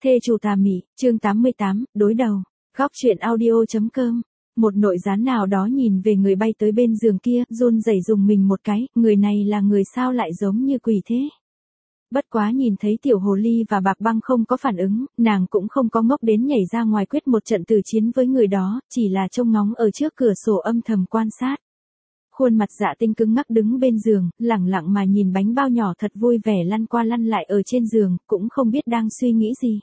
Thê chủ tà mị, chương 88, đối đầu. Góc truyện audio.com. Một nội gián nào đó nhìn về người bay tới bên giường kia, run rẩy dùng mình một cái, người này là người sao lại giống như quỷ thế. Bất quá nhìn thấy tiểu hồ ly và bạc băng không có phản ứng, nàng cũng không có ngốc đến nhảy ra ngoài quyết một trận tử chiến với người đó, chỉ là trông ngóng ở trước cửa sổ âm thầm quan sát. Khuôn mặt Dạ Tinh cứng ngắc đứng bên giường, lẳng lặng mà nhìn bánh bao nhỏ thật vui vẻ lăn qua lăn lại ở trên giường, cũng không biết đang suy nghĩ gì.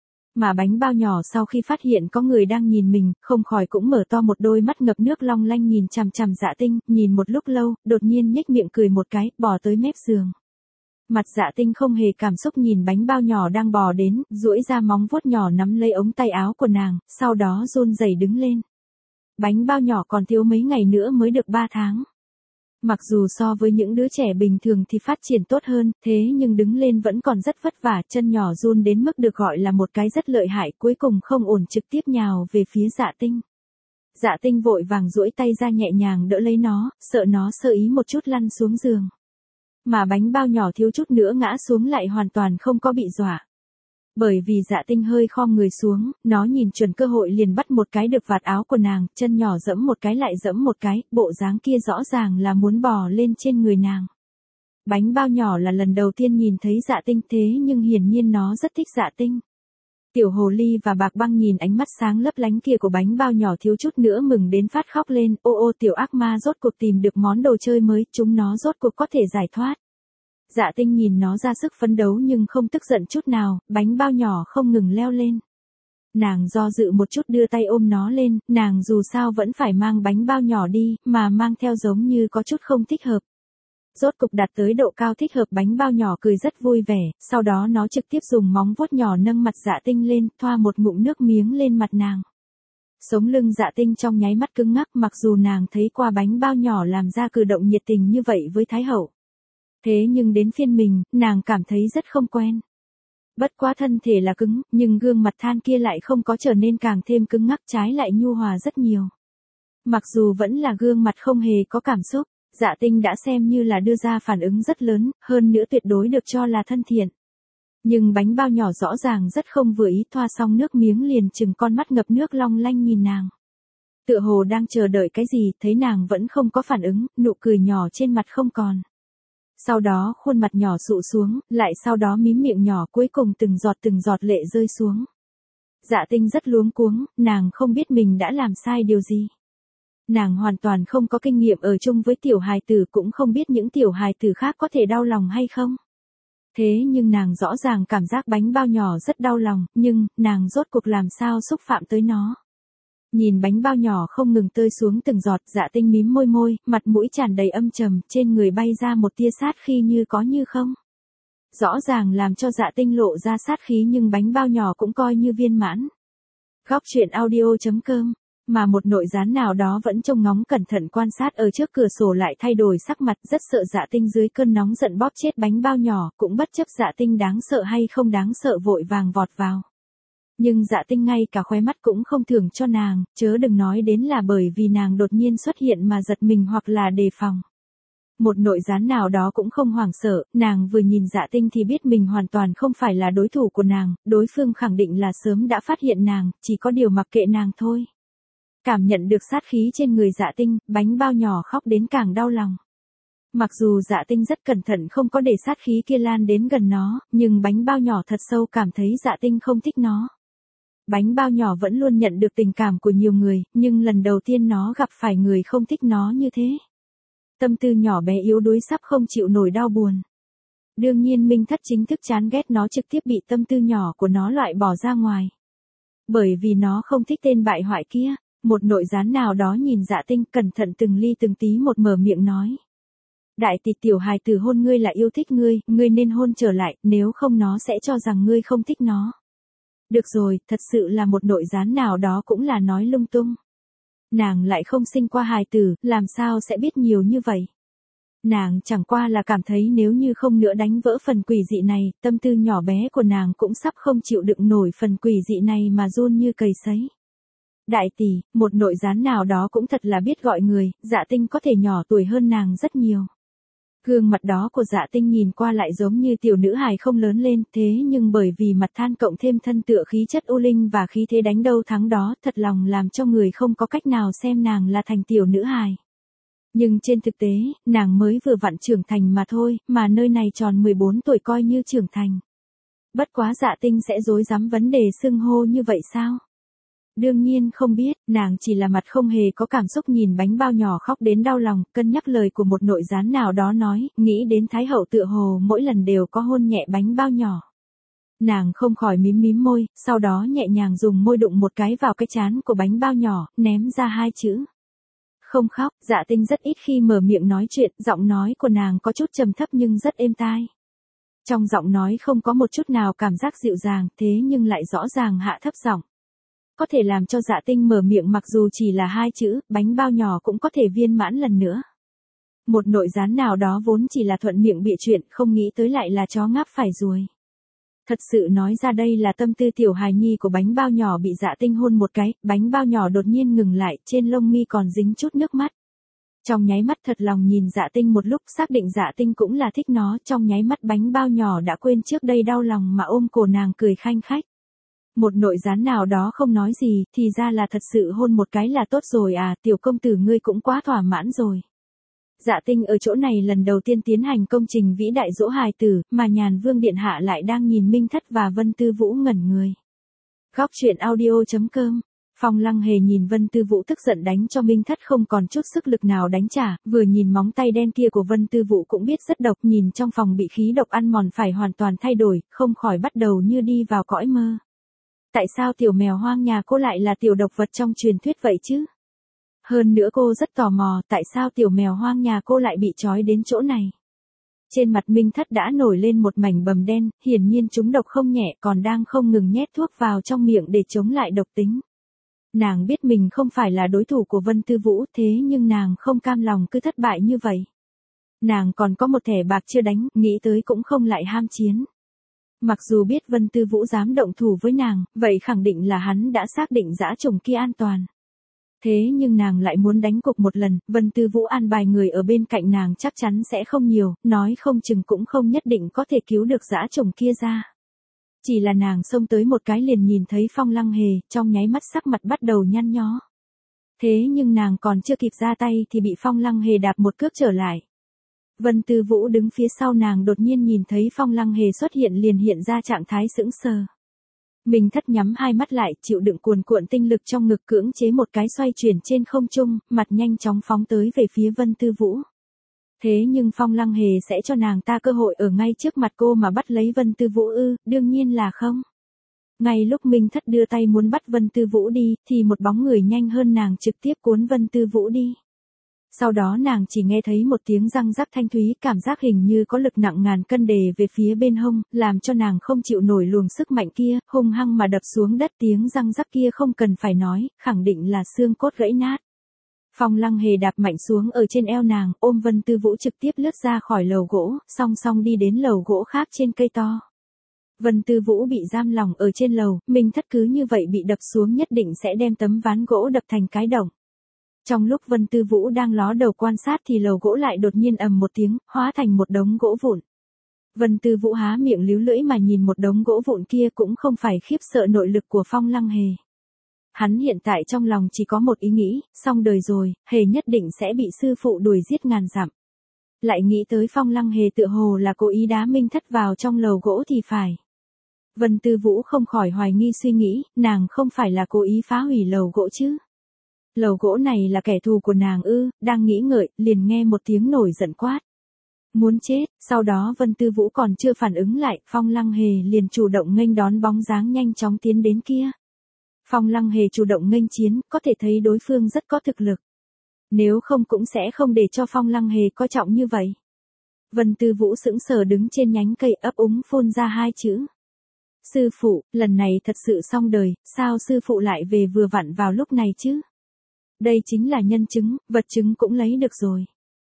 Mà bánh bao nhỏ sau khi phát hiện có người đang nhìn mình, không khỏi cũng mở to một đôi mắt ngập nước long lanh nhìn chằm chằm Dạ Tinh, nhìn một lúc lâu, đột nhiên nhếch miệng cười một cái, bò tới mép giường. Mặt Dạ Tinh không hề cảm xúc nhìn bánh bao nhỏ đang bò đến, duỗi ra móng vuốt nhỏ nắm lấy ống tay áo của nàng, sau đó run rẩy đứng lên. Bánh bao nhỏ còn thiếu mấy ngày nữa mới được 3 tháng. Mặc dù so với những đứa trẻ bình thường thì phát triển tốt hơn, thế nhưng đứng lên vẫn còn rất vất vả, chân nhỏ run đến mức được gọi là một cái rất lợi hại, cuối cùng không ổn trực tiếp nhào về phía Dạ Tinh. Dạ Tinh vội vàng duỗi tay ra nhẹ nhàng đỡ lấy nó, sợ nó sơ ý một chút lăn xuống giường. Mà bánh bao nhỏ thiếu chút nữa ngã xuống lại hoàn toàn không có bị dọa. Bởi vì Dạ Tinh hơi khom người xuống, nó nhìn chuẩn cơ hội liền bắt một cái được vạt áo của nàng, chân nhỏ giẫm một cái lại giẫm một cái, bộ dáng kia rõ ràng là muốn bò lên trên người nàng. Bánh bao nhỏ là lần đầu tiên nhìn thấy Dạ Tinh thế nhưng hiển nhiên nó rất thích Dạ Tinh. Tiểu hồ ly và bạc băng nhìn ánh mắt sáng lấp lánh kia của bánh bao nhỏ thiếu chút nữa mừng đến phát khóc lên, ô ô tiểu ác ma rốt cuộc tìm được món đồ chơi mới, chúng nó rốt cuộc có thể giải thoát. Dạ Tinh nhìn nó ra sức phấn đấu nhưng không tức giận chút nào, bánh bao nhỏ không ngừng leo lên. Nàng do dự một chút đưa tay ôm nó lên, nàng dù sao vẫn phải mang bánh bao nhỏ đi, mà mang theo giống như có chút không thích hợp. Rốt cục đạt tới độ cao thích hợp, bánh bao nhỏ cười rất vui vẻ, sau đó nó trực tiếp dùng móng vuốt nhỏ nâng mặt Dạ Tinh lên, thoa một ngụm nước miếng lên mặt nàng. Sống lưng Dạ Tinh trong nháy mắt cứng ngắc, mặc dù nàng thấy qua bánh bao nhỏ làm ra cử động nhiệt tình như vậy với Thái Hậu. Thế nhưng đến phiên mình, nàng cảm thấy rất không quen. Bất quá thân thể là cứng, nhưng gương mặt than kia lại không có trở nên càng thêm cứng ngắc, trái lại nhu hòa rất nhiều. Mặc dù vẫn là gương mặt không hề có cảm xúc, Dạ Tinh đã xem như là đưa ra phản ứng rất lớn, hơn nữa tuyệt đối được cho là thân thiện. Nhưng bánh bao nhỏ rõ ràng rất không vừa ý, thoa xong nước miếng liền chừng con mắt ngập nước long lanh nhìn nàng. Tựa hồ đang chờ đợi cái gì, thấy nàng vẫn không có phản ứng, nụ cười nhỏ trên mặt không còn. Sau đó khuôn mặt nhỏ sụ xuống, lại sau đó mím miệng nhỏ, cuối cùng từng giọt lệ rơi xuống. Dạ Tinh rất luống cuống, nàng không biết mình đã làm sai điều gì. Nàng hoàn toàn không có kinh nghiệm ở chung với tiểu hài tử, cũng không biết những tiểu hài tử khác có thể đau lòng hay không. Thế nhưng nàng rõ ràng cảm giác bánh bao nhỏ rất đau lòng, nhưng nàng rốt cuộc làm sao xúc phạm tới nó. Nhìn bánh bao nhỏ không ngừng tơi xuống từng giọt, Dạ Tinh mím môi môi, mặt mũi tràn đầy âm trầm, trên người bay ra một tia sát khí như có như không. Rõ ràng làm cho Dạ Tinh lộ ra sát khí nhưng bánh bao nhỏ cũng coi như viên mãn. Góc truyện audio.com. Mà một nội gián nào đó vẫn trông ngóng cẩn thận quan sát ở trước cửa sổ lại thay đổi sắc mặt, rất sợ Dạ Tinh dưới cơn nóng giận bóp chết bánh bao nhỏ, cũng bất chấp Dạ Tinh đáng sợ hay không đáng sợ vội vàng vọt vào. Nhưng Dạ Tinh ngay cả khóe mắt cũng không thưởng cho nàng, chớ đừng nói đến là bởi vì nàng đột nhiên xuất hiện mà giật mình hoặc là đề phòng. Một nội gián nào đó cũng không hoảng sợ, nàng vừa nhìn Dạ Tinh thì biết mình hoàn toàn không phải là đối thủ của nàng, đối phương khẳng định là sớm đã phát hiện nàng, chỉ có điều mặc kệ nàng thôi. Cảm nhận được sát khí trên người Dạ Tinh, bánh bao nhỏ khóc đến càng đau lòng. Mặc dù Dạ Tinh rất cẩn thận không có để sát khí kia lan đến gần nó, nhưng bánh bao nhỏ thật sâu cảm thấy Dạ Tinh không thích nó. Bánh bao nhỏ vẫn luôn nhận được tình cảm của nhiều người, nhưng lần đầu tiên nó gặp phải người không thích nó như thế. Tâm tư nhỏ bé yếu đuối sắp không chịu nổi đau buồn. Đương nhiên Minh Thất chính thức chán ghét nó, trực tiếp bị tâm tư nhỏ của nó loại bỏ ra ngoài. Bởi vì nó không thích tên bại hoại kia. Một nội gián nào đó nhìn Dạ Tinh cẩn thận từng ly từng tí một mở miệng nói. Đại tỷ, tiểu hài tử hôn ngươi là yêu thích ngươi, ngươi nên hôn trở lại, nếu không nó sẽ cho rằng ngươi không thích nó. Được rồi, thật sự là một nội gián nào đó cũng là nói lung tung. Nàng lại không sinh qua hài tử, làm sao sẽ biết nhiều như vậy. Nàng chẳng qua là cảm thấy nếu như không nữa đánh vỡ phần quỷ dị này, tâm tư nhỏ bé của nàng cũng sắp không chịu đựng nổi phần quỷ dị này mà run như cầy sấy. Đại tỷ, một nội gián nào đó cũng thật là biết gọi người, Dạ Tinh có thể nhỏ tuổi hơn nàng rất nhiều. Gương mặt đó của Dạ Tinh nhìn qua lại giống như tiểu nữ hài không lớn lên, thế nhưng bởi vì mặt than cộng thêm thân tựa khí chất u linh và khí thế đánh đâu thắng đó, thật lòng làm cho người không có cách nào xem nàng là thành tiểu nữ hài. Nhưng trên thực tế, nàng mới vừa vặn trưởng thành mà thôi, mà nơi này tròn 14 tuổi coi như trưởng thành. Bất quá Dạ Tinh sẽ dối dám vấn đề xưng hô như vậy sao? Đương nhiên không biết, nàng chỉ là mặt không hề có cảm xúc nhìn bánh bao nhỏ khóc đến đau lòng, cân nhắc lời của một nội gián nào đó nói, nghĩ đến Thái hậu tựa hồ mỗi lần đều có hôn nhẹ bánh bao nhỏ. Nàng không khỏi mím mím môi, sau đó nhẹ nhàng dùng môi đụng một cái vào cái trán của bánh bao nhỏ, ném ra hai chữ. Không khóc. Dạ Tinh rất ít khi mở miệng nói chuyện, giọng nói của nàng có chút trầm thấp nhưng rất êm tai. Trong giọng nói không có một chút nào cảm giác dịu dàng, thế nhưng lại rõ ràng hạ thấp giọng. Có thể làm cho Dạ Tinh mở miệng mặc dù chỉ là hai chữ, bánh bao nhỏ cũng có thể viên mãn lần nữa. Một nội gián nào đó vốn chỉ là thuận miệng bịa chuyện, không nghĩ tới lại là chó ngáp phải ruồi. Thật sự nói ra đây là tâm tư tiểu hài nhi của bánh bao nhỏ bị Dạ Tinh hôn một cái, bánh bao nhỏ đột nhiên ngừng lại, trên lông mi còn dính chút nước mắt. Trong nháy mắt thật lòng nhìn Dạ Tinh một lúc, xác định Dạ Tinh cũng là thích nó, trong nháy mắt bánh bao nhỏ đã quên trước đây đau lòng mà ôm cổ nàng cười khanh khách. Một nội gián nào đó không nói gì, thì ra là thật sự hôn một cái là tốt rồi à, tiểu công tử ngươi cũng quá thỏa mãn rồi. Dạ Tinh ở chỗ này lần đầu tiên tiến hành công trình vĩ đại dỗ hài tử, mà Nhàn Vương Điện Hạ lại đang nhìn Minh Thất và Vân Tư Vũ ngẩn người. Góc truyện audio.com. Phong Lăng Hề nhìn Vân Tư Vũ tức giận đánh cho Minh Thất không còn chút sức lực nào đánh trả, vừa nhìn móng tay đen kia của Vân Tư Vũ cũng biết rất độc, nhìn trong phòng bị khí độc ăn mòn phải hoàn toàn thay đổi, không khỏi bắt đầu như đi vào cõi mơ. Tại sao tiểu mèo hoang nhà cô lại là tiểu độc vật trong truyền thuyết vậy chứ? Hơn nữa cô rất tò mò, tại sao tiểu mèo hoang nhà cô lại bị trói đến chỗ này? Trên mặt Minh Thất đã nổi lên một mảnh bầm đen, hiển nhiên chúng độc không nhẹ, còn đang không ngừng nhét thuốc vào trong miệng để chống lại độc tính. Nàng biết mình không phải là đối thủ của Vân Tư Vũ, thế nhưng nàng không cam lòng cứ thất bại như vậy. Nàng còn có một thẻ bạc chưa đánh, nghĩ tới cũng không lại ham chiến. Mặc dù biết Vân Tư Vũ dám động thủ với nàng, vậy khẳng định là hắn đã xác định dã trùng kia an toàn. Thế nhưng nàng lại muốn đánh cuộc một lần, Vân Tư Vũ an bài người ở bên cạnh nàng chắc chắn sẽ không nhiều, nói không chừng cũng không nhất định có thể cứu được dã trùng kia ra. Chỉ là nàng xông tới một cái liền nhìn thấy Phong Lăng Hề, trong nháy mắt sắc mặt bắt đầu nhăn nhó. Thế nhưng nàng còn chưa kịp ra tay thì bị Phong Lăng Hề đạp một cước trở lại. Vân Tư Vũ đứng phía sau nàng đột nhiên nhìn thấy Phong Lăng Hề xuất hiện liền hiện ra trạng thái sững sờ. Minh Thất nhắm hai mắt lại, chịu đựng cuồn cuộn tinh lực trong ngực cưỡng chế một cái xoay chuyển trên không trung, mặt nhanh chóng phóng tới về phía Vân Tư Vũ. Thế nhưng Phong Lăng Hề sẽ cho nàng ta cơ hội ở ngay trước mặt cô mà bắt lấy Vân Tư Vũ ư, đương nhiên là không. Ngay lúc Minh Thất đưa tay muốn bắt Vân Tư Vũ đi, thì một bóng người nhanh hơn nàng trực tiếp cuốn Vân Tư Vũ đi. Sau đó nàng chỉ nghe thấy một tiếng răng rắc thanh thúy, cảm giác hình như có lực nặng ngàn cân đè về phía bên hông, làm cho nàng không chịu nổi luồng sức mạnh kia, hung hăng mà đập xuống đất, tiếng răng rắc kia không cần phải nói, khẳng định là xương cốt gãy nát. Phong Lăng Hề đạp mạnh xuống ở trên eo nàng, ôm Vân Tư Vũ trực tiếp lướt ra khỏi lầu gỗ, song song đi đến lầu gỗ khác trên cây to. Vân Tư Vũ bị giam lòng ở trên lầu, Minh Thất cứ như vậy bị đập xuống nhất định sẽ đem tấm ván gỗ đập thành cái động. Trong lúc Vân Tư Vũ đang ló đầu quan sát thì lầu gỗ lại đột nhiên ầm một tiếng, hóa thành một đống gỗ vụn. Vân Tư Vũ há miệng líu lưỡi mà nhìn một đống gỗ vụn kia cũng không phải khiếp sợ nội lực của Phong Lăng Hề. Hắn hiện tại trong lòng chỉ có một ý nghĩ, xong đời rồi, Hề nhất định sẽ bị sư phụ đuổi giết ngàn dặm. Lại nghĩ tới Phong Lăng Hề tựa hồ là cố ý đá Minh Thất vào trong lầu gỗ thì phải. Vân Tư Vũ không khỏi hoài nghi suy nghĩ, nàng không phải là cố ý phá hủy lầu gỗ chứ. Lầu gỗ này là kẻ thù của nàng ư, đang nghĩ ngợi, liền nghe một tiếng nổi giận quát. Muốn chết, sau đó Vân Tư Vũ còn chưa phản ứng lại, Phong Lăng Hề liền chủ động nghênh đón bóng dáng nhanh chóng tiến đến kia. Phong Lăng Hề chủ động nghênh chiến, có thể thấy đối phương rất có thực lực. Nếu không cũng sẽ không để cho Phong Lăng Hề coi trọng như vậy. Vân Tư Vũ sững sờ đứng trên nhánh cây ấp úng phun ra hai chữ. Sư phụ, lần này thật sự xong đời, sao sư phụ lại về vừa vặn vào lúc này chứ? Đây chính là nhân chứng, vật chứng cũng lấy được rồi.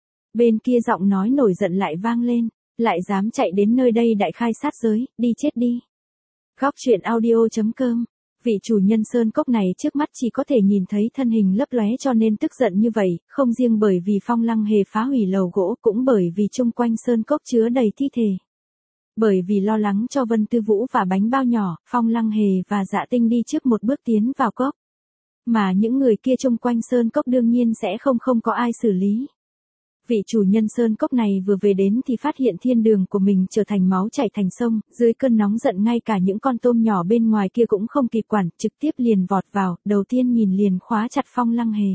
Bên kia giọng nói nổi giận lại vang lên, lại dám chạy đến nơi đây đại khai sát giới, đi chết đi. Góc truyện audio.com Vị chủ nhân sơn cốc này trước mắt chỉ có thể nhìn thấy thân hình lấp lóe cho nên tức giận như vậy, không riêng bởi vì Phong Lăng Hề phá hủy lầu gỗ, cũng bởi vì chung quanh sơn cốc chứa đầy thi thể. Bởi vì lo lắng cho Vân Tư Vũ và bánh bao nhỏ, Phong Lăng Hề và Dạ Tinh đi trước một bước tiến vào cốc. Mà những người kia chung quanh sơn cốc đương nhiên sẽ không có ai xử lý. Vị chủ nhân sơn cốc này vừa về đến thì phát hiện thiên đường của mình trở thành máu chảy thành sông, dưới cơn nóng giận ngay cả những con tôm nhỏ bên ngoài kia cũng không kịp quản, trực tiếp liền vọt vào, đầu tiên nhìn liền khóa chặt Phong Lăng Hề.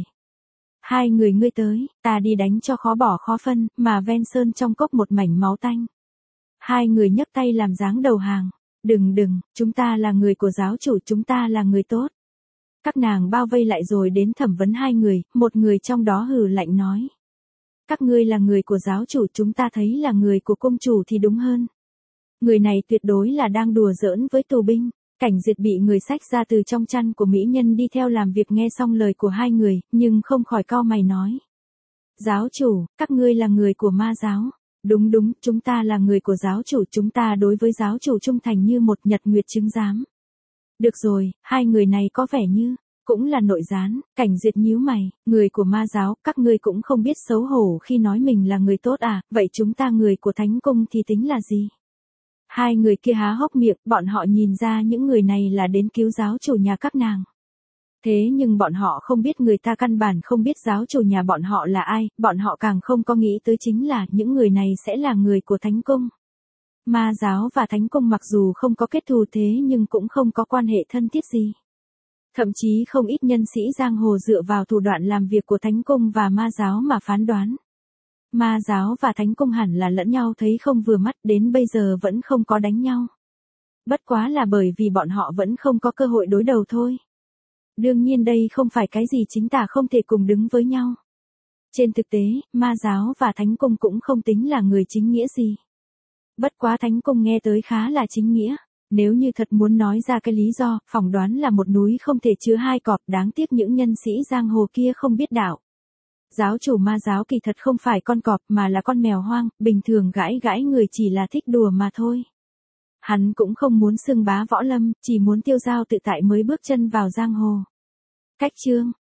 Hai người ngươi tới, ta đi đánh cho khó bỏ khó phân, mà ven sơn trong cốc một mảnh máu tanh. Hai người nhấc tay làm dáng đầu hàng, đừng, chúng ta là người của giáo chủ, chúng ta là người tốt. Các nàng bao vây lại rồi đến thẩm vấn hai người, một người trong đó hừ lạnh nói. Các ngươi là người của giáo chủ, chúng ta thấy là người của cung chủ thì đúng hơn. Người này tuyệt đối là đang đùa giỡn với tù binh. Cảnh Diệt bị người xách ra từ trong chăn của mỹ nhân đi theo làm việc nghe xong lời của hai người, nhưng không khỏi cau mày nói. Giáo chủ, các ngươi là người của ma giáo. Đúng, chúng ta là người của giáo chủ, chúng ta đối với giáo chủ trung thành như một nhật nguyệt chứng giám. Được rồi, hai người này có vẻ như cũng là nội gián. Cảnh Diệt nhíu mày, người của ma giáo, các ngươi cũng không biết xấu hổ khi nói mình là người tốt à, vậy chúng ta người của thánh cung thì tính là gì? Hai người kia há hốc miệng, bọn họ nhìn ra những người này là đến cứu giáo chủ nhà các nàng. Thế nhưng bọn họ không biết người ta căn bản không biết giáo chủ nhà bọn họ là ai, bọn họ càng không có nghĩ tới chính là những người này sẽ là người của thánh cung. Ma giáo và thánh cung mặc dù không có kết thù thế nhưng cũng không có quan hệ thân thiết gì. Thậm chí không ít nhân sĩ giang hồ dựa vào thủ đoạn làm việc của thánh cung và ma giáo mà phán đoán. Ma giáo và thánh cung hẳn là lẫn nhau thấy không vừa mắt, đến bây giờ vẫn không có đánh nhau. Bất quá là bởi vì bọn họ vẫn không có cơ hội đối đầu thôi. Đương nhiên đây không phải cái gì chính tả không thể cùng đứng với nhau. Trên thực tế, ma giáo và thánh cung cũng không tính là người chính nghĩa gì. Bất quá thánh cung nghe tới khá là chính nghĩa. Nếu như thật muốn nói ra cái lý do, phỏng đoán là một núi không thể chứa hai cọp, đáng tiếc những nhân sĩ giang hồ kia không biết đạo. Giáo chủ ma giáo kỳ thật không phải con cọp mà là con mèo hoang, bình thường gãi người chỉ là thích đùa mà thôi. Hắn cũng không muốn xưng bá võ lâm, chỉ muốn tiêu dao tự tại mới bước chân vào giang hồ. Cách chương